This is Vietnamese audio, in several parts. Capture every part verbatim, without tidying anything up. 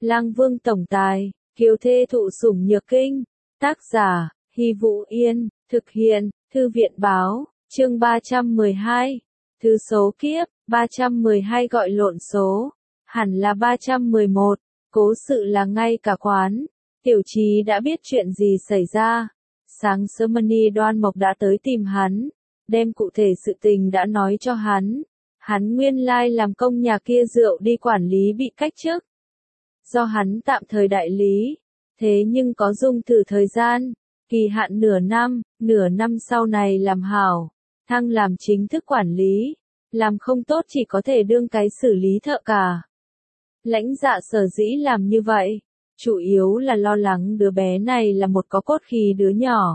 Lang Vương tổng tài, kiều thê thụ sủng nhược kinh. Tác giả, Hy Vũ Yên, thực hiện, Thư viện báo, chương ba trăm mười hai. Thứ số kiếp, ba trăm mười hai gọi lộn số, hẳn là ba trăm mười một, cố sự là ngay cả quán. Tiểu Chí đã biết chuyện gì xảy ra. Sáng sớm Mani Đoan Mộc đã tới tìm hắn, đem cụ thể sự tình đã nói cho hắn. Hắn nguyên lai làm công nhà kia rượu đi quản lý bị cách chức. Do hắn tạm thời đại lý, thế nhưng có dung thử thời gian, kỳ hạn nửa năm, nửa năm sau này làm hảo, thăng làm chính thức quản lý, làm không tốt chỉ có thể đương cái xử lý thợ cả. Lãnh Dạ sở dĩ làm như vậy, chủ yếu là lo lắng đứa bé này là một có cốt khí đứa nhỏ.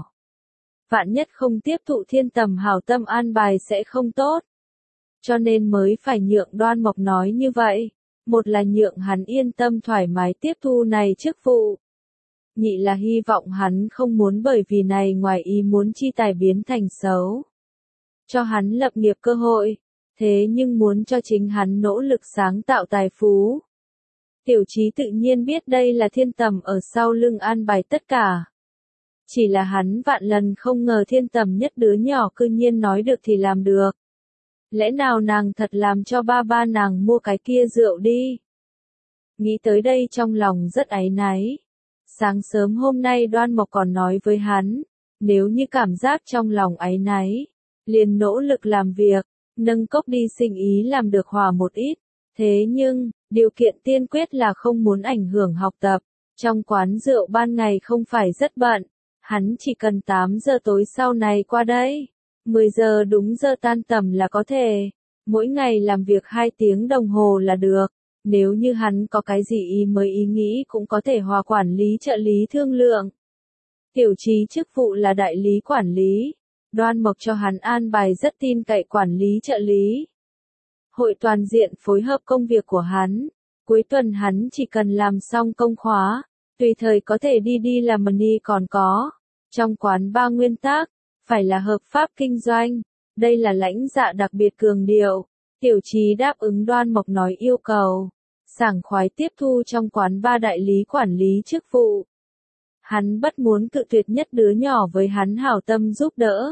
Vạn nhất không tiếp thụ Thiên Tầm hảo tâm an bài sẽ không tốt. Cho nên mới phải nhượng Đoan Mộc nói như vậy. Một là nhượng hắn yên tâm thoải mái tiếp thu này chức vụ. Nhị là hy vọng hắn không muốn bởi vì này ngoài ý muốn chi tài biến thành xấu. Cho hắn lập nghiệp cơ hội, thế nhưng muốn cho chính hắn nỗ lực sáng tạo tài phú. Tiểu Chí tự nhiên biết đây là Thiên Tầm ở sau lưng an bài tất cả. Chỉ là hắn vạn lần không ngờ Thiên Tầm nhất đứa nhỏ cư nhiên nói được thì làm được. Lẽ nào nàng thật làm cho ba ba nàng mua cái kia rượu đi? Nghĩ tới đây trong lòng rất áy náy. Sáng sớm hôm nay Đoan Mộc còn nói với hắn, nếu như cảm giác trong lòng áy náy, liền nỗ lực làm việc, nâng cốc đi sinh ý làm được hòa một ít. Thế nhưng, điều kiện tiên quyết là không muốn ảnh hưởng học tập. Trong quán rượu ban ngày không phải rất bận, hắn chỉ cần tám giờ tối sau này qua đây. mười giờ đúng giờ tan tầm là có thể, mỗi ngày làm việc hai tiếng đồng hồ là được, nếu như hắn có cái gì ý mới ý nghĩ cũng có thể hòa quản lý trợ lý thương lượng. Tiểu Chí chức vụ là đại lý quản lý, Đoan Mộc cho hắn an bài rất tin cậy quản lý trợ lý. Hội toàn diện phối hợp công việc của hắn, cuối tuần hắn chỉ cần làm xong công khóa, tùy thời có thể đi đi làm money còn có. Trong quán ba nguyên tắc, phải là hợp pháp kinh doanh, đây là Lãnh Dạ đặc biệt cường điệu. Tiểu Chí đáp ứng Đoan Mộc nói yêu cầu, sảng khoái tiếp thu trong quán ba đại lý quản lý chức vụ. Hắn bất muốn cự tuyệt nhất đứa nhỏ với hắn hảo tâm giúp đỡ.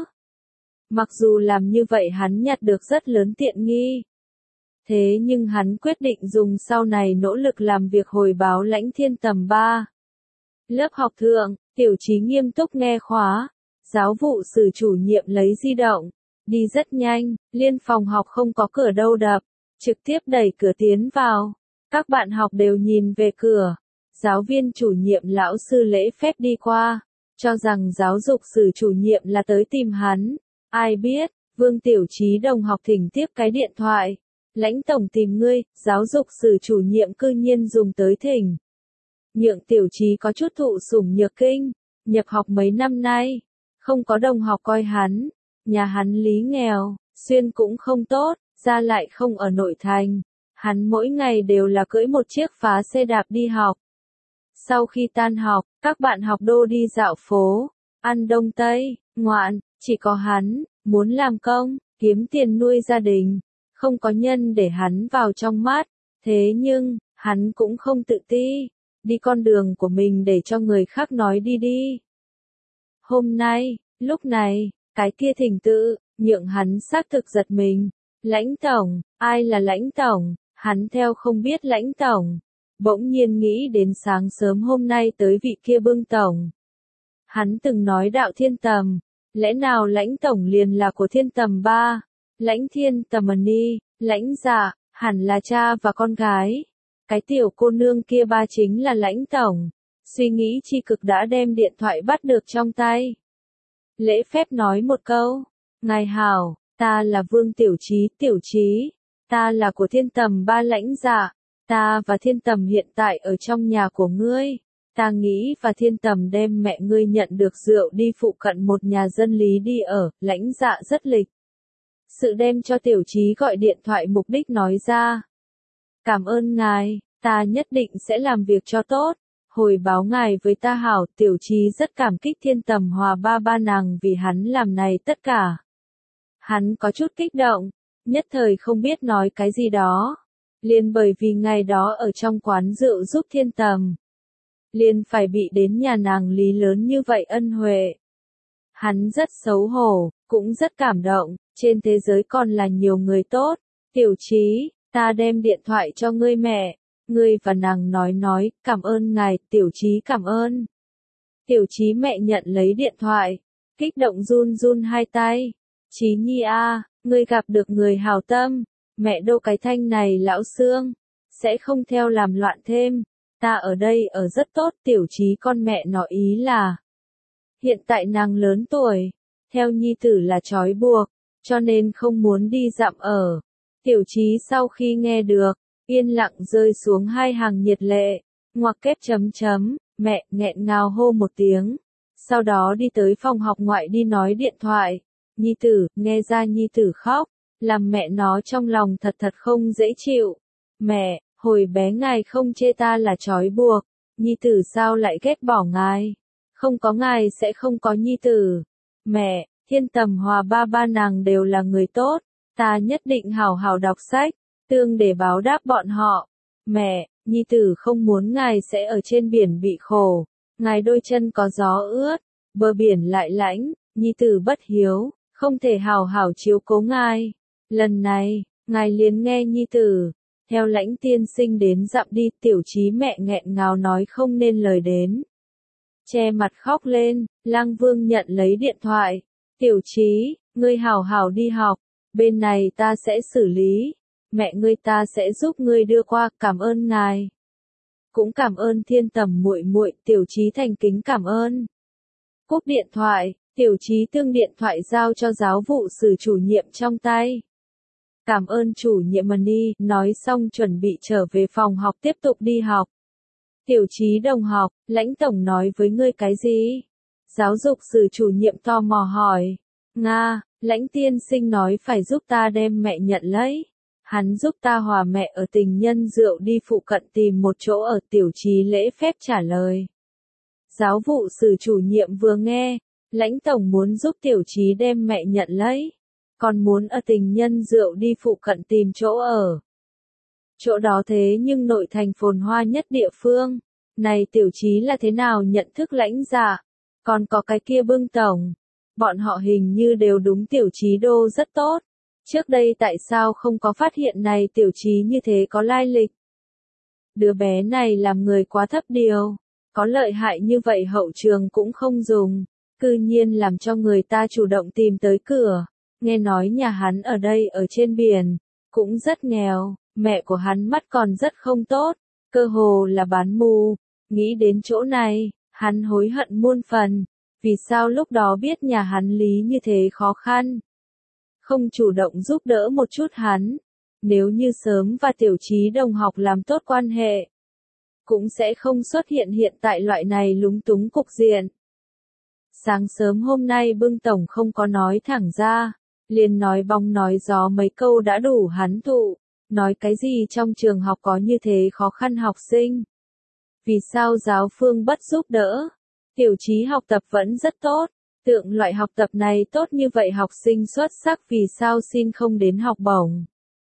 Mặc dù làm như vậy hắn nhặt được rất lớn tiện nghi. Thế nhưng hắn quyết định dùng sau này nỗ lực làm việc hồi báo Lãnh Thiên Tầm ba. Lớp học thượng, Tiểu Chí nghiêm túc nghe khóa. Giáo vụ sử chủ nhiệm lấy di động, đi rất nhanh, liên phòng học không có cửa đâu đập, trực tiếp đẩy cửa tiến vào. Các bạn học đều nhìn về cửa. Giáo viên chủ nhiệm lão sư lễ phép đi qua, cho rằng giáo dục sử chủ nhiệm là tới tìm hắn. Ai biết, Vương Tiểu Chí đồng học thỉnh tiếp cái điện thoại. Lãnh tổng tìm ngươi, giáo dục sử chủ nhiệm cư nhiên dùng tới thỉnh. Nhượng Tiểu Chí có chút thụ sủng nhược kinh, nhập học mấy năm nay. Không có đồng học coi hắn, nhà hắn lý nghèo, xuyên cũng không tốt, ra lại không ở nội thành. Hắn mỗi ngày đều là cưỡi một chiếc phá xe đạp đi học. Sau khi tan học, các bạn học đô đi dạo phố, ăn đông tây, ngoạn, chỉ có hắn, muốn làm công, kiếm tiền nuôi gia đình, không có nhân để hắn vào trong mắt. Thế nhưng, hắn cũng không tự ti, đi con đường của mình để cho người khác nói đi đi. Hôm nay, lúc này, cái kia thỉnh tự, nhượng hắn xác thực giật mình. Lãnh tổng, ai là Lãnh tổng? Hắn theo không biết Lãnh tổng. Bỗng nhiên nghĩ đến sáng sớm hôm nay tới vị kia Bưng tổng. Hắn từng nói đạo Thiên Tầm, lẽ nào Lãnh tổng liền là của Thiên Tầm ba? Lãnh Thiên Tầm Ni, Lãnh Dạ, hẳn là cha và con gái. Cái tiểu cô nương kia ba chính là Lãnh tổng. Suy nghĩ chi cực đã đem điện thoại bắt được trong tay. Lễ phép nói một câu, ngài hảo, ta là Vương Tiểu Chí, Tiểu Chí, ta là của Thiên Tầm ba Lãnh Dạ, ta và Thiên Tầm hiện tại ở trong nhà của ngươi, ta nghĩ và Thiên Tầm đem mẹ ngươi nhận được rượu đi phụ cận một nhà dân lý đi ở. Lãnh Dạ rất lịch sự đem cho Tiểu Chí gọi điện thoại mục đích nói ra. Cảm ơn ngài, ta nhất định sẽ làm việc cho tốt. Hồi báo ngài với ta hảo. Tiểu Chí rất cảm kích Thiên Tầm hòa ba ba nàng vì hắn làm này tất cả. Hắn có chút kích động, nhất thời không biết nói cái gì đó. liền bởi vì ngày đó ở trong quán rượu giúp Thiên Tầm, liền phải bị đến nhà nàng Lý lớn như vậy ân huệ. Hắn rất xấu hổ, cũng rất cảm động, trên thế giới còn là nhiều người tốt. Tiểu Chí, ta đem điện thoại cho ngươi mẹ, ngươi và nàng nói nói, cảm ơn ngài, Tiểu Chí cảm ơn. Tiểu Chí mẹ nhận lấy điện thoại, kích động run run hai tay. Chí Nhi a, ngươi gặp được người hảo tâm, mẹ đâu cái thanh này lão xương, sẽ không theo làm loạn thêm, ta ở đây ở rất tốt. Tiểu Chí con mẹ nó ý là, hiện tại nàng lớn tuổi, theo nhi tử là trói buộc, cho nên không muốn đi dặm ở. Tiểu Chí sau khi nghe được, yên lặng rơi xuống hai hàng nhiệt lệ, ngoặc kép chấm chấm, mẹ nghẹn ngào hô một tiếng, sau đó đi tới phòng học ngoại đi nói điện thoại. Nhi tử, nghe ra nhi tử khóc, làm mẹ nó trong lòng thật thật không dễ chịu. Mẹ, hồi bé ngài không chê ta là trói buộc, nhi tử sao lại ghét bỏ ngài? Không có ngài sẽ không có nhi tử. Mẹ, Thiên Tầm Hòa ba ba nàng đều là người tốt, ta nhất định hào hào đọc sách, tương để báo đáp bọn họ. Mẹ, nhi tử không muốn ngài sẽ ở trên biển bị khổ, ngài đôi chân có gió ướt, bờ biển lại lãnh, nhi tử bất hiếu, không thể hào hào chiếu cố ngài. Lần này, ngài liền nghe nhi tử, theo Lãnh tiên sinh đến dặm đi. Tiểu Chí mẹ nghẹn ngào nói không nên lời đến, che mặt khóc lên. Lang Vương nhận lấy điện thoại, Tiểu Chí, ngươi hào hào đi học, bên này ta sẽ xử lý, mẹ ngươi ta sẽ giúp ngươi đưa qua, cảm ơn ngài. Cũng cảm ơn Thiên Tầm muội muội. Tiểu Chí thành kính cảm ơn. Cúp điện thoại, Tiểu Chí tương điện thoại giao cho giáo vụ sử chủ nhiệm trong tay. Cảm ơn chủ nhiệm Mani, nói xong chuẩn bị trở về phòng học tiếp tục đi học. Tiểu Chí đồng học, Lãnh tổng nói với ngươi cái gì? Giáo dục sử chủ nhiệm tò mò hỏi. Nga, Lãnh tiên sinh nói phải giúp ta đem mẹ nhận lấy. Hắn giúp ta hòa mẹ ở Tình Nhân Rượu đi phụ cận tìm một chỗ ở. Tiểu Chí lễ phép trả lời. Giáo vụ sử chủ nhiệm vừa nghe, Lãnh tổng muốn giúp Tiểu Chí đem mẹ nhận lấy, còn muốn ở Tình Nhân Rượu đi phụ cận tìm chỗ ở. Chỗ đó thế nhưng nội thành phồn hoa nhất địa phương. Này Tiểu Chí là thế nào nhận thức Lãnh dạ? Còn có cái kia Bưng tổng, bọn họ hình như đều đúng Tiểu Chí đô rất tốt. Trước đây tại sao không có phát hiện này Tiểu Chí như thế có lai lịch? Đứa bé này làm người quá thấp điều, có lợi hại như vậy hậu trường cũng không dùng, cư nhiên làm cho người ta chủ động tìm tới cửa. Nghe nói nhà hắn ở đây ở trên biển, cũng rất nghèo, mẹ của hắn mắt còn rất không tốt, cơ hồ là bán mù. Nghĩ đến chỗ này, hắn hối hận muôn phần, vì sao lúc đó biết nhà hắn Lý như thế khó khăn, không chủ động giúp đỡ một chút hắn. Nếu như sớm và Tiểu Chí đồng học làm tốt quan hệ, cũng sẽ không xuất hiện hiện tại loại này lúng túng cục diện. Sáng sớm hôm nay Bưng tổng không có nói thẳng ra, liền nói bóng nói gió mấy câu đã đủ hắn thụ. Nói cái gì trong trường học có như thế khó khăn học sinh, vì sao giáo phương bất giúp đỡ? Tiểu Chí học tập vẫn rất tốt, tượng loại học tập này tốt như vậy học sinh xuất sắc vì sao xin không đến học bổng?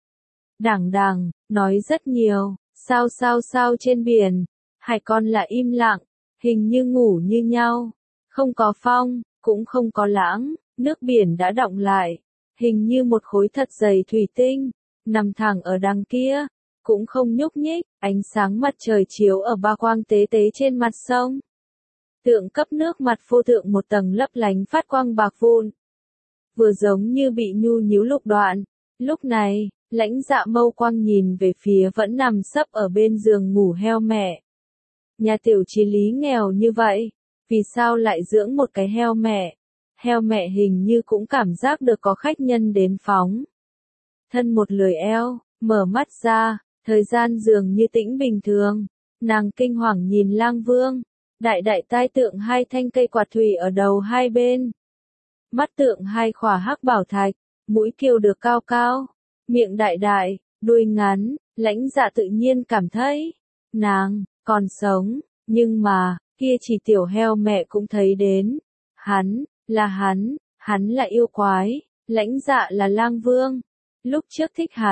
Đảng đảng, nói rất nhiều, sao sao sao trên biển, hải con là im lặng, hình như ngủ như nhau, không có phong, cũng không có lãng, nước biển đã đọng lại, hình như một khối thật dày thủy tinh, nằm thẳng ở đằng kia, cũng không nhúc nhích. Ánh sáng mặt trời chiếu ở ba quang tế tế trên mặt sông, tượng cấp nước mặt phô thượng một tầng lấp lánh phát quang bạc vụn, vừa giống như bị nhu nhíu lục đoạn. Lúc này, Lãnh dạ mâu quang nhìn về phía vẫn nằm sấp ở bên giường ngủ heo mẹ. Nhà Tiểu Chí Lý nghèo như vậy, vì sao lại dưỡng một cái heo mẹ? Heo mẹ hình như cũng cảm giác được có khách nhân đến phóng thân một lười eo, mở mắt ra, thời gian dường như tĩnh bình thường. Nàng kinh hoàng nhìn Lang Vương, đại đại tai tượng hai thanh cây quạt thủy ở đầu hai bên. Mắt tượng hai khỏa hắc bảo thạch, mũi kiều được cao cao, miệng đại đại, đuôi ngắn. Lãnh dạ tự nhiên cảm thấy, nàng, còn sống, nhưng mà, kia chỉ tiểu heo mẹ cũng thấy đến. Hắn, là hắn, hắn là yêu quái, Lãnh dạ là Lang Vương. Lúc trước thích hắn,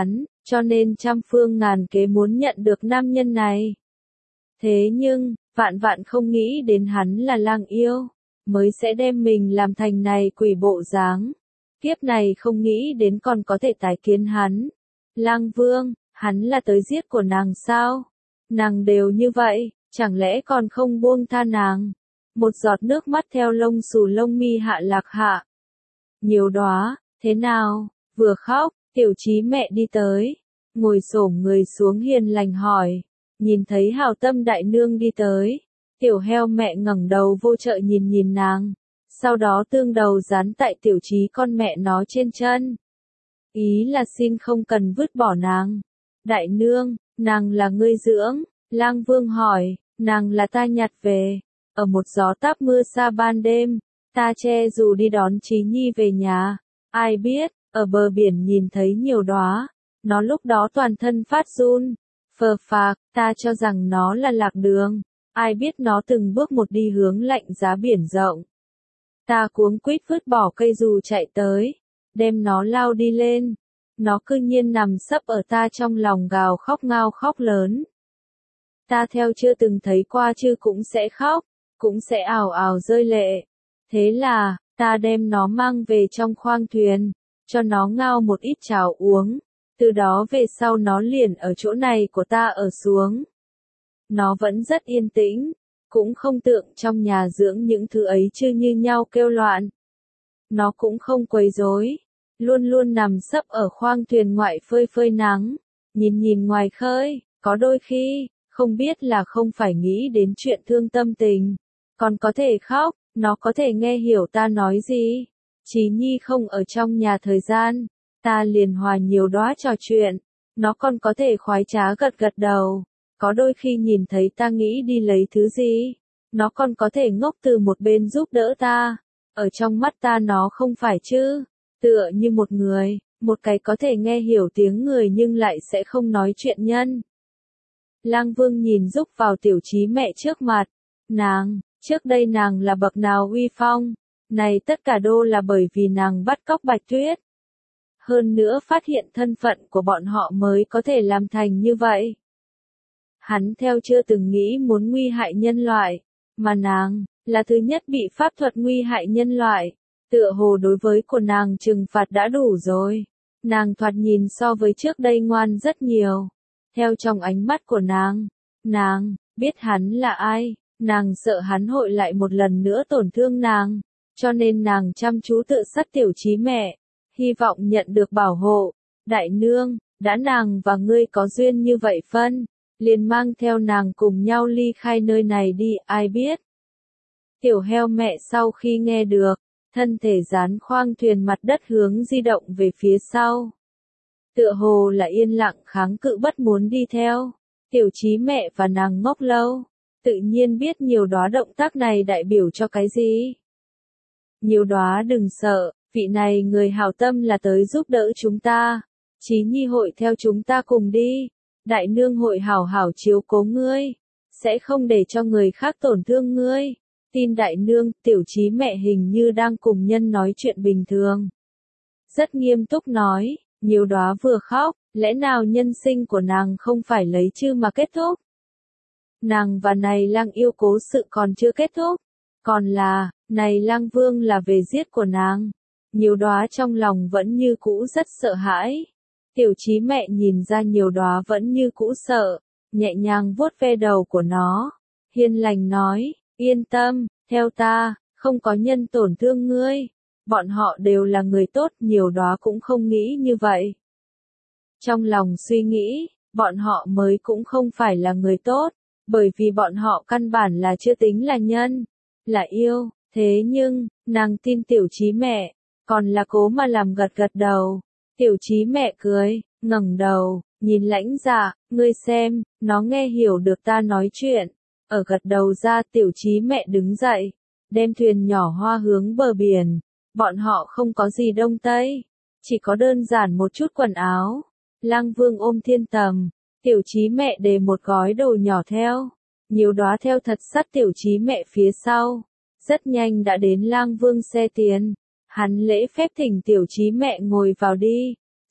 cho nên trăm phương ngàn kế muốn nhận được nam nhân này. Thế nhưng, vạn vạn không nghĩ đến hắn là lang yêu, mới sẽ đem mình làm thành này quỷ bộ dáng. Kiếp này không nghĩ đến còn có thể tái kiến hắn. Lang Vương, hắn là tới giết của nàng sao? Nàng đều như vậy, chẳng lẽ còn không buông tha nàng? Một giọt nước mắt theo lông xù lông mi hạ lạc hạ. Nhiều đóa, thế nào? Vừa khóc, Tiểu Chí mẹ đi tới, ngồi xổm người xuống hiền lành hỏi. Nhìn thấy hào tâm đại nương đi tới, tiểu heo mẹ ngẩng đầu vô trợ nhìn nhìn nàng, sau đó tương đầu dán tại Tiểu Chí con mẹ nó trên chân. Ý là xin không cần vứt bỏ nàng. Đại nương, nàng là ngươi dưỡng, Lang Vương hỏi, nàng là ta nhặt về, ở một gió táp mưa xa ban đêm, ta che dù đi đón Chí Nhi về nhà, ai biết, ở bờ biển nhìn thấy nhiều đóa, nó lúc đó toàn thân phát run, phờ phạc, ta cho rằng nó là lạc đường, ai biết nó từng bước một đi hướng lạnh giá biển rộng. Ta cuống quýt vứt bỏ cây dù chạy tới, đem nó lao đi lên, nó cư nhiên nằm sấp ở ta trong lòng gào khóc ngao khóc lớn. Ta theo chưa từng thấy qua chứ cũng sẽ khóc, cũng sẽ ào ào rơi lệ. Thế là, ta đem nó mang về trong khoang thuyền, cho nó ngao một ít cháo uống, từ đó về sau nó liền ở chỗ này của ta ở xuống. Nó vẫn rất yên tĩnh, cũng không tượng trong nhà dưỡng những thứ ấy chứ như nhau kêu loạn. Nó cũng không quấy rối, luôn luôn nằm sấp ở khoang thuyền ngoại phơi phơi nắng, nhìn nhìn ngoài khơi, có đôi khi, không biết là không phải nghĩ đến chuyện thương tâm tình, còn có thể khóc, nó có thể nghe hiểu ta nói gì. Chí Nhi không ở trong nhà thời gian, ta liền hòa nhiều đóa trò chuyện, nó còn có thể khoái trá gật gật đầu, có đôi khi nhìn thấy ta nghĩ đi lấy thứ gì, nó còn có thể ngốc từ một bên giúp đỡ ta, ở trong mắt ta nó không phải chứ, tựa như một người, một cái có thể nghe hiểu tiếng người nhưng lại sẽ không nói chuyện nhân. Lang Vương nhìn rúc vào Tiểu Chí mẹ trước mặt, nàng, trước đây nàng là bậc nào uy phong, này tất cả đô là bởi vì nàng bắt cóc Bạch Tuyết. Hơn nữa phát hiện thân phận của bọn họ mới có thể làm thành như vậy. Hắn theo chưa từng nghĩ muốn nguy hại nhân loại, mà nàng, là thứ nhất bị pháp thuật nguy hại nhân loại, tựa hồ đối với của nàng trừng phạt đã đủ rồi. Nàng thoạt nhìn so với trước đây ngoan rất nhiều. Theo trong ánh mắt của nàng, nàng, biết hắn là ai, nàng sợ hắn hội lại một lần nữa tổn thương nàng, cho nên nàng chăm chú tự sát Tiểu Chí mẹ, hy vọng nhận được bảo hộ. Đại nương, đã nàng và ngươi có duyên như vậy phân, liền mang theo nàng cùng nhau ly khai nơi này đi, ai biết. Tiểu heo mẹ sau khi nghe được, thân thể dán khoang thuyền mặt đất hướng di động về phía sau. Tựa hồ là yên lặng kháng cự bất muốn đi theo. Tiểu Chí mẹ và nàng ngốc lâu, tự nhiên biết nhiều đóa động tác này đại biểu cho cái gì. Nhiều đóa đừng sợ, vị này người hảo tâm là tới giúp đỡ chúng ta. Chí Nhi hội theo chúng ta cùng đi. Đại nương hội hảo hảo chiếu cố ngươi, sẽ không để cho người khác tổn thương ngươi. Tin đại nương, Tiểu Chí mẹ hình như đang cùng nhân nói chuyện bình thường. Rất nghiêm túc nói, nhiều đóa vừa khóc, lẽ nào nhân sinh của nàng không phải lấy chứ mà kết thúc. Nàng và này Lang yêu cố sự còn chưa kết thúc, còn là, này Lang Vương là về giết của nàng. Nhiều đóa trong lòng vẫn như cũ rất sợ hãi. Tiểu Chí mẹ nhìn ra nhiều đóa vẫn như cũ sợ, nhẹ nhàng vuốt ve đầu của nó, hiền lành nói, yên tâm, theo ta, không có nhân tổn thương ngươi, bọn họ đều là người tốt, nhiều đóa cũng không nghĩ như vậy. Trong lòng suy nghĩ, bọn họ mới cũng không phải là người tốt, bởi vì bọn họ căn bản là chưa tính là nhân, là yêu, thế nhưng, nàng tin Tiểu Chí mẹ, còn là cố mà làm gật gật đầu. Tiểu Chí mẹ cười, ngẩng đầu, nhìn Lãnh Dạ, ngươi xem, nó nghe hiểu được ta nói chuyện. Ở gật đầu ra Tiểu Chí mẹ đứng dậy, đem thuyền nhỏ hoa hướng bờ biển. Bọn họ không có gì đông tây, chỉ có đơn giản một chút quần áo. Lang Vương ôm thiên tầm, Tiểu Chí mẹ đề một gói đồ nhỏ theo. Nhiều đóa theo thật sát Tiểu Chí mẹ phía sau. Rất nhanh đã đến Lang Vương xe tiền. Hắn lễ phép thỉnh Tiểu Chí mẹ ngồi vào đi.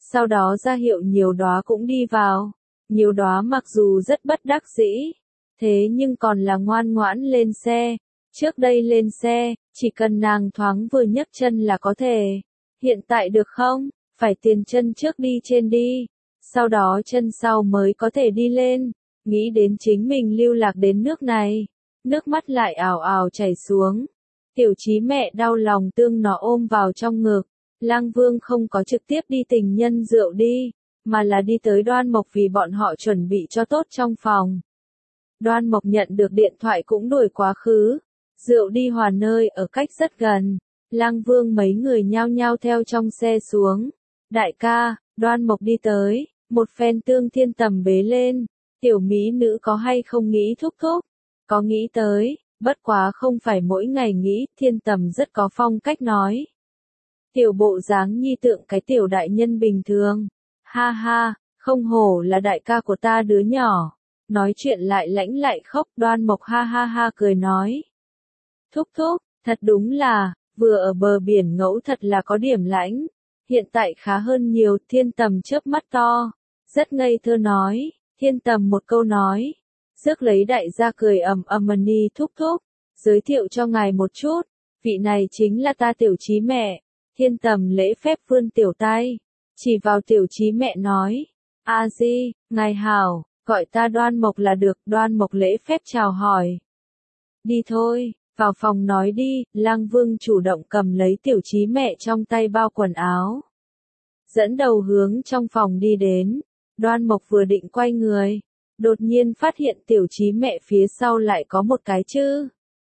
sau đó ra hiệu Nhiều Đóa cũng đi vào. Nhiều Đóa mặc dù rất bất đắc dĩ, thế nhưng còn là ngoan ngoãn lên xe. Trước đây lên xe, chỉ cần nàng thoáng vừa nhấc chân là có thể. Hiện tại được không? Phải tiền chân trước đi trên đi, sau đó chân sau mới có thể đi lên. Nghĩ đến chính mình lưu lạc đến nước này, nước mắt lại ào ào chảy xuống. Tiểu Chí mẹ đau lòng tương nó ôm vào trong ngực. Lang Vương không có trực tiếp đi tình nhân rượu đi, mà là đi tới Đoan Mộc vì bọn họ chuẩn bị cho tốt trong phòng. Đoan Mộc nhận được điện thoại cũng đuổi quá khứ. Rượu đi hòa nơi ở cách rất gần. Lang Vương mấy người nhao nhao theo trong xe xuống. Đại ca, Đoan Mộc đi tới, một phen tương thiên tầm bế lên. Tiểu mỹ nữ có hay không nghĩ thúc thúc? Có nghĩ tới, bất quá không phải mỗi ngày nghĩ, thiên tầm rất có phong cách nói. Tiểu bộ dáng nhi tượng cái tiểu đại nhân bình thường. Ha ha, không hổ là đại ca của ta đứa nhỏ. Nói chuyện lại lãnh lại khóc. Đoan Mộc ha ha ha cười nói. Thúc thúc, thật đúng là, vừa ở bờ biển ngẫu thật là có điểm lãnh. Hiện tại khá hơn nhiều. Thiên tầm chớp mắt to, rất ngây thơ nói. Thiên tầm một câu nói, rước lấy đại gia cười ầm ầm. Ni thúc thúc, giới thiệu cho ngài một chút, vị này chính là ta Tiểu Chí mẹ. Thiên tầm lễ phép vươn tiểu tay, chỉ vào Tiểu Chí mẹ nói, a di, ngài hảo, gọi ta Đoan Mộc là được. Đoan Mộc lễ phép chào hỏi. Đi thôi, vào phòng nói đi. Lang Vương chủ động cầm lấy Tiểu Chí mẹ trong tay bao quần áo, dẫn đầu hướng trong phòng đi đến. Đoan Mộc vừa định quay người, đột nhiên phát hiện Tiểu Chí mẹ phía sau lại có một cái chữ.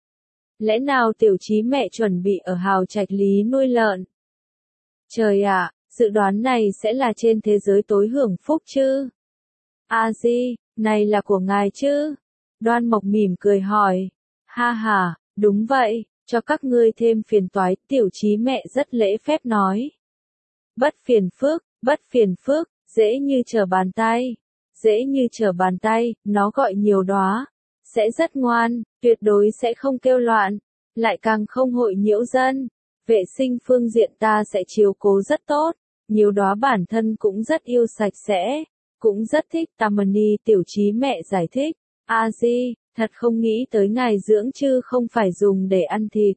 Lẽ nào Tiểu Chí mẹ chuẩn bị ở Hào Trạch Lý nuôi lợn? Trời ạ, dự đoán này sẽ là trên thế giới tối hưởng phúc chứ? A di, này là của ngài chứ? Đoan Mộc mỉm cười hỏi. Ha ha, đúng vậy, cho các ngươi thêm phiền toái. Tiểu Chí mẹ rất lễ phép nói. Bất phiền phức, bất phiền phức. Dễ như trở bàn tay, dễ như trở bàn tay. Nó gọi Nhiều Đóa, sẽ rất ngoan, tuyệt đối sẽ không kêu loạn, lại càng không hội nhiễu dân. Vệ sinh phương diện ta sẽ chiếu cố rất tốt. Nhiều Đóa bản thân cũng rất yêu sạch sẽ, cũng rất thích Tammany. Tiểu Chí mẹ giải thích, a di, thật không nghĩ tới ngài dưỡng chứ không phải dùng để ăn thịt,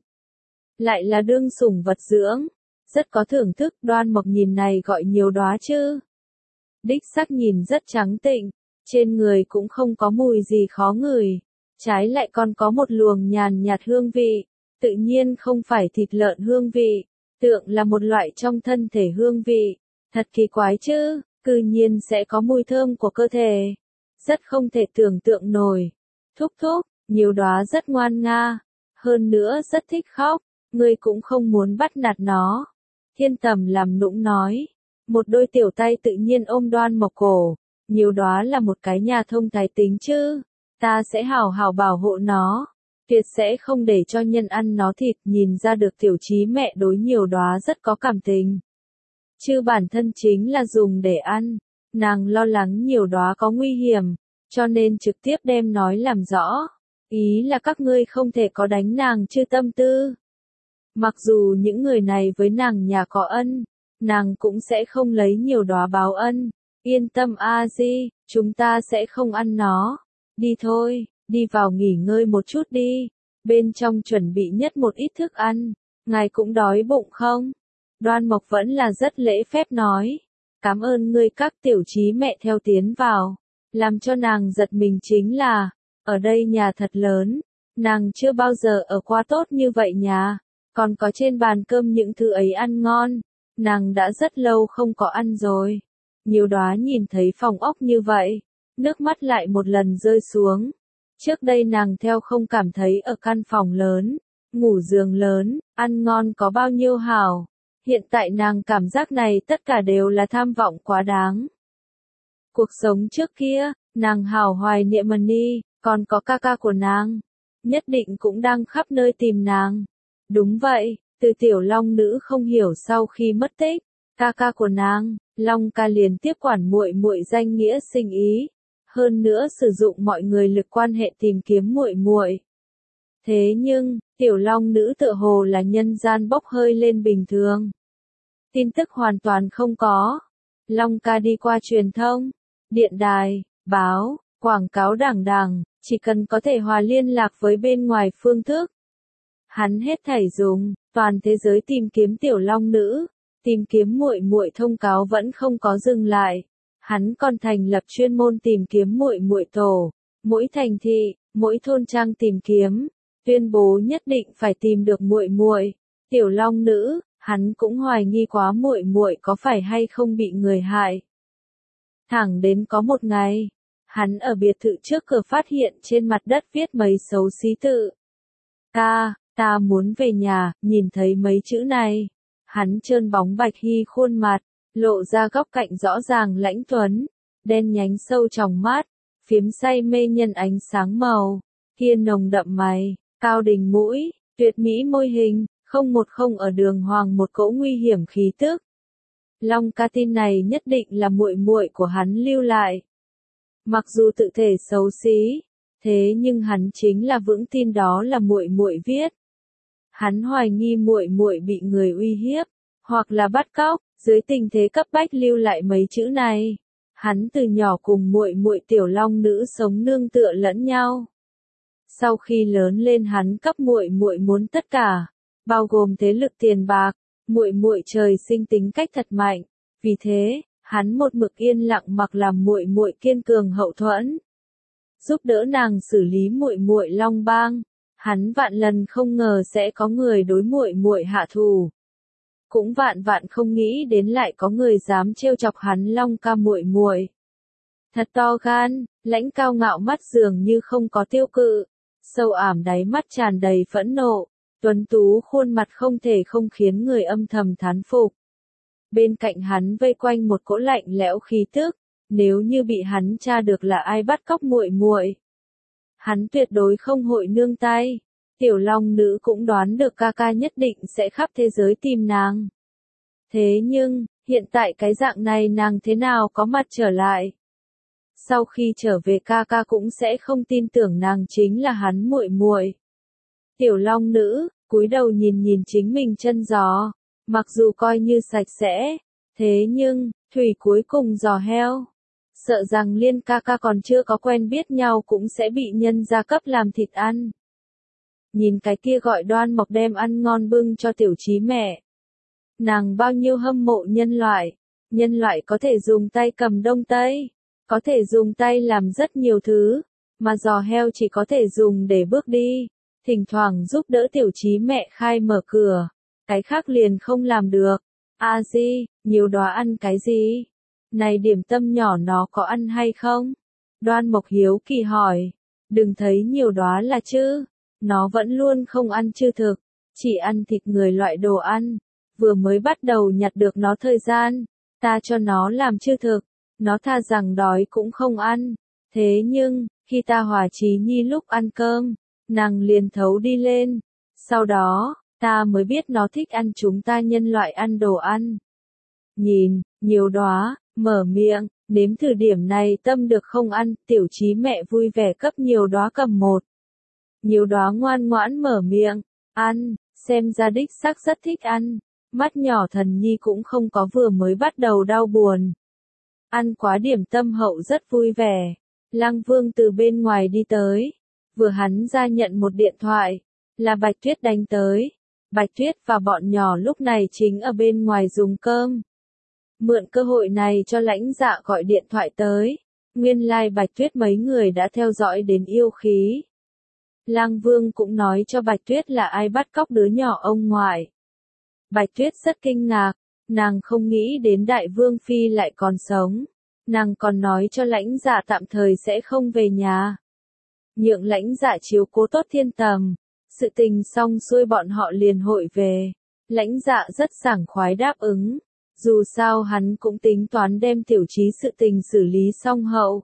lại là đương sủng vật dưỡng, rất có thưởng thức. Đoan Mộc nhìn này gọi Nhiều Đóa chứ. Đích xác nhìn rất trắng tịnh, trên người cũng không có mùi gì khó ngửi, trái lại còn có một luồng nhàn nhạt hương vị, tự nhiên không phải thịt lợn hương vị, tượng là một loại trong thân thể hương vị, thật kỳ quái chứ, cư nhiên sẽ có mùi thơm của cơ thể, rất không thể tưởng tượng nổi. Thúc thúc, Nhiều Đóa rất ngoan nga, hơn nữa rất thích khóc, ngươi cũng không muốn bắt nạt nó. Thiên tầm làm nũng nói. Một đôi tiểu tay tự nhiên ôm Đoan Mộc cổ. Nhiều Đóa là một cái nhà thông thái tính chứ. Ta sẽ hào hào bảo hộ nó. Tuyệt sẽ không để cho nhân ăn nó thịt. Nhìn ra được Tiểu Chí mẹ đối Nhiều Đóa rất có cảm tình. Chứ bản thân chính là dùng để ăn. Nàng lo lắng Nhiều Đóa có nguy hiểm, cho nên trực tiếp đem nói làm rõ. Ý là các ngươi không thể có đánh nàng chứ tâm tư. Mặc dù những người này với nàng nhà có ân, nàng cũng sẽ không lấy Nhiều Đóa báo ân. Yên tâm a di, chúng ta sẽ không ăn nó. Đi thôi, đi vào nghỉ ngơi một chút đi. Bên trong chuẩn bị nhất một ít thức ăn. Ngài cũng đói bụng không? Đoan Mộc vẫn là rất lễ phép nói. Cảm ơn ngươi. Các Tiểu Chí mẹ theo tiến vào. Làm cho nàng giật mình chính là, ở đây nhà thật lớn. Nàng chưa bao giờ ở qua tốt như vậy nhà. Còn có trên bàn cơm những thứ ấy ăn ngon. Nàng đã rất lâu không có ăn rồi. Nhiều Đóa nhìn thấy phòng ốc như vậy, nước mắt lại một lần rơi xuống. Trước đây nàng theo không cảm thấy ở căn phòng lớn, ngủ giường lớn, ăn ngon có bao nhiêu hảo. Hiện tại nàng cảm giác này tất cả đều là tham vọng quá đáng. Cuộc sống trước kia, nàng hào hoài niệm Mani, còn có ca ca của nàng, nhất định cũng đang khắp nơi tìm nàng. Đúng vậy, từ tiểu long nữ không hiểu sau khi mất tích, ca ca của nàng, Long ca liền tiếp quản muội muội danh nghĩa sinh ý, hơn nữa sử dụng mọi người lực quan hệ tìm kiếm muội muội. Thế nhưng, tiểu long nữ tựa hồ là nhân gian bốc hơi lên bình thường. Tin tức hoàn toàn không có. Long ca đi qua truyền thông, điện đài, báo, quảng cáo đàng đàng, chỉ cần có thể hòa liên lạc với bên ngoài phương thức. Hắn hết thảy dùng, toàn thế giới tìm kiếm tiểu long nữ, tìm kiếm muội muội thông cáo vẫn không có dừng lại. Hắn còn thành lập chuyên môn tìm kiếm muội muội tổ, mỗi thành thị, mỗi thôn trang tìm kiếm, tuyên bố nhất định phải tìm được muội muội, tiểu long nữ, hắn cũng hoài nghi quá muội muội có phải hay không bị người hại. Thẳng đến có một ngày, hắn ở biệt thự trước cửa phát hiện trên mặt đất viết mấy xấu xí tự. Ca, ta muốn về nhà, nhìn thấy mấy chữ này. Hắn trơn bóng bạch hy khuôn mặt, lộ ra góc cạnh rõ ràng lãnh tuấn, đen nhánh sâu trong mắt, phiếm say mê nhân ánh sáng màu, kia nồng đậm mày, cao đỉnh mũi, tuyệt mỹ môi hình, không một không ở đường hoàng một cỗ nguy hiểm khí tức. Long ca tin này nhất định là muội muội của hắn lưu lại. Mặc dù tự thể xấu xí, thế nhưng hắn chính là vững tin đó là muội muội viết. Hắn hoài nghi muội muội bị người uy hiếp, hoặc là bắt cóc, dưới tình thế cấp bách lưu lại mấy chữ này. Hắn từ nhỏ cùng muội muội tiểu long nữ sống nương tựa lẫn nhau. Sau khi lớn lên hắn cấp muội muội muốn tất cả, bao gồm thế lực tiền bạc, muội muội trời sinh tính cách thật mạnh, vì thế, hắn một mực yên lặng mặc làm muội muội kiên cường hậu thuẫn, giúp đỡ nàng xử lý muội muội long bang. Hắn vạn lần không ngờ sẽ có người đối muội muội hạ thù, cũng vạn vạn không nghĩ đến lại có người dám trêu chọc hắn long ca muội muội. Thật to gan, lãnh cao ngạo mắt dường như không có tiêu cự, sâu ảm đáy mắt tràn đầy phẫn nộ, tuấn tú khuôn mặt không thể không khiến người âm thầm thán phục. Bên cạnh hắn vây quanh một cỗ lạnh lẽo khí tức, nếu như bị hắn tra được là ai bắt cóc muội muội, hắn tuyệt đối không hội nương tay. Tiểu long nữ cũng đoán được ca ca nhất định sẽ khắp thế giới tìm nàng. Thế nhưng, hiện tại cái dạng này nàng thế nào có mặt trở lại? Sau khi trở về ca ca cũng sẽ không tin tưởng nàng chính là hắn muội muội. Tiểu long nữ, cúi đầu nhìn nhìn chính mình chân giò, mặc dù coi như sạch sẽ, thế nhưng, thủy cuối cùng giò heo. Sợ rằng liên ca ca còn chưa có quen biết nhau cũng sẽ bị nhân gia cấp làm thịt ăn. Nhìn cái kia gọi Đoan Mộc đem ăn ngon bưng cho tiểu trí mẹ. Nàng bao nhiêu hâm mộ nhân loại. Nhân loại có thể dùng tay cầm đông tây, có thể dùng tay làm rất nhiều thứ, mà giò heo chỉ có thể dùng để bước đi, thỉnh thoảng giúp đỡ tiểu trí mẹ khai mở cửa, cái khác liền không làm được. A Di, nhiều đóa ăn cái gì? Này điểm tâm nhỏ nó có ăn hay không? Đoan Mộc hiếu kỳ hỏi. Đừng thấy nhiều đóa là chứ. Nó vẫn luôn không ăn chư thực, chỉ ăn thịt người loại đồ ăn. Vừa mới bắt đầu nhặt được nó thời gian, ta cho nó làm chư thực, nó tha rằng đói cũng không ăn. Thế nhưng, khi ta hòa trí nhi lúc ăn cơm, nàng liền thấu đi lên. Sau đó, ta mới biết nó thích ăn chúng ta nhân loại ăn đồ ăn. Nhìn, nhiều đóa, mở miệng, nếm thử điểm này tâm được không ăn, tiểu trí mẹ vui vẻ cấp nhiều đóa cầm một. Nhiều đóa ngoan ngoãn mở miệng, ăn, xem ra đích xác rất thích ăn, mắt nhỏ thần nhi cũng không có vừa mới bắt đầu đau buồn. Ăn quá điểm tâm hậu rất vui vẻ, Lăng Vương từ bên ngoài đi tới, vừa hắn ra nhận một điện thoại, là Bạch Tuyết đánh tới, Bạch Tuyết và bọn nhỏ lúc này chính ở bên ngoài dùng cơm. Mượn cơ hội này cho lãnh dạ gọi điện thoại tới, nguyên lai like Bạch Tuyết mấy người đã theo dõi đến yêu khí. Lăng Vương cũng nói cho Bạch Tuyết là ai bắt cóc đứa nhỏ ông ngoại. Bạch Tuyết rất kinh ngạc, nàng không nghĩ đến Đại Vương Phi lại còn sống. Nàng còn nói cho lãnh dạ tạm thời sẽ không về nhà. Nhượng lãnh dạ chiếu cố tốt Thiên Tầm. Sự tình xong xuôi bọn họ liền hội về. Lãnh dạ rất sảng khoái đáp ứng. Dù sao hắn cũng tính toán đem tiểu trí sự tình xử lý xong hậu.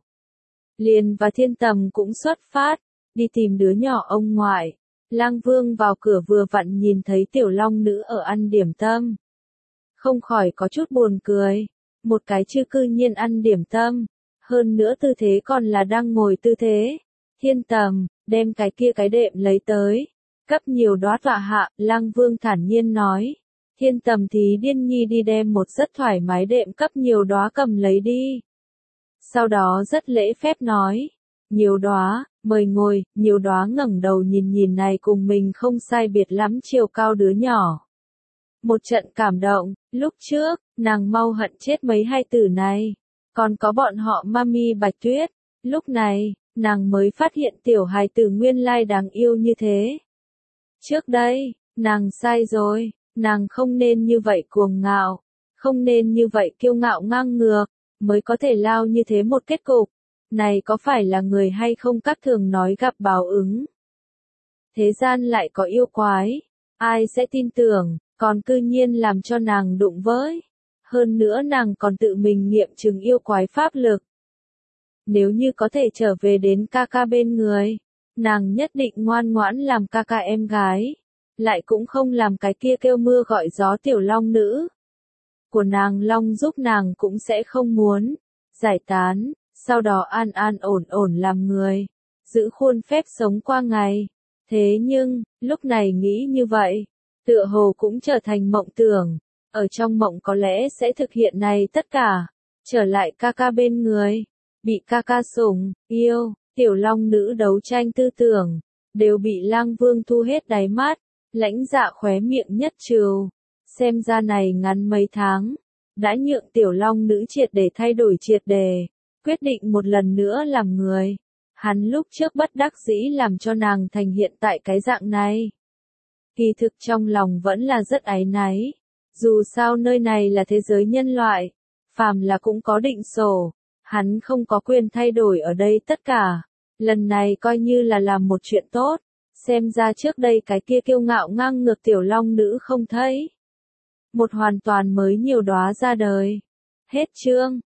Liền và Thiên Tầm cũng xuất phát, đi tìm đứa nhỏ ông ngoại. Lang Vương vào cửa vừa vặn nhìn thấy tiểu long nữ ở ăn điểm tâm. Không khỏi có chút buồn cười. Một cái chư cư nhiên ăn điểm tâm. Hơn nữa tư thế còn là đang ngồi tư thế. Thiên Tầm, đem cái kia cái đệm lấy tới. Cấp nhiều đóa tọa hạ, Lang Vương thản nhiên nói. Thiên Tầm Thí Điên Nhi đi đem một rất thoải mái đệm cấp Nhiều Đóa cầm lấy đi. Sau đó rất lễ phép nói, Nhiều Đóa, mời ngồi. Nhiều Đóa ngẩng đầu nhìn nhìn này cùng mình không sai biệt lắm chiều cao đứa nhỏ. Một trận cảm động, lúc trước, nàng mau hận chết mấy hai tử này. Còn có bọn họ Mami Bạch Tuyết. Lúc này, nàng mới phát hiện tiểu hài tử nguyên lai đáng yêu như thế. Trước đây, nàng sai rồi, nàng không nên như vậy cuồng ngạo, không nên như vậy kiêu ngạo ngang ngược, mới có thể lao như thế một kết cục. Này có phải là người hay không các thường nói gặp báo ứng. Thế gian lại có yêu quái, ai sẽ tin tưởng, còn cư nhiên làm cho nàng đụng với. Hơn nữa nàng còn tự mình nghiệm chứng yêu quái pháp lực. Nếu như có thể trở về đến ca ca bên người, nàng nhất định ngoan ngoãn làm ca ca em gái, lại cũng không làm cái kia kêu mưa gọi gió tiểu long nữ. Của nàng long giúp nàng cũng sẽ không muốn giải tán, sau đó an an ổn ổn làm người, giữ khuôn phép sống qua ngày. Thế nhưng, lúc này nghĩ như vậy, tựa hồ cũng trở thành mộng tưởng, ở trong mộng có lẽ sẽ thực hiện này tất cả, trở lại ca ca bên người, bị ca ca sủng, yêu, tiểu long nữ đấu tranh tư tưởng, đều bị Lang Vương thu hết đáy mắt, lãnh dạ khóe miệng nhất trừ. Xem ra này ngắn mấy tháng, đã nhượng tiểu long nữ triệt để thay đổi triệt đề, quyết định một lần nữa làm người. Hắn lúc trước bất đắc dĩ làm cho nàng thành hiện tại cái dạng này. Kỳ thực trong lòng vẫn là rất áy náy. Dù sao nơi này là thế giới nhân loại, phàm là cũng có định sổ, hắn không có quyền thay đổi ở đây tất cả. Lần này coi như là làm một chuyện tốt, xem ra trước đây cái kia kiêu ngạo ngang ngược tiểu long nữ không thấy. Một hoàn toàn mới Nhiều Đóa ra đời. Hết chương.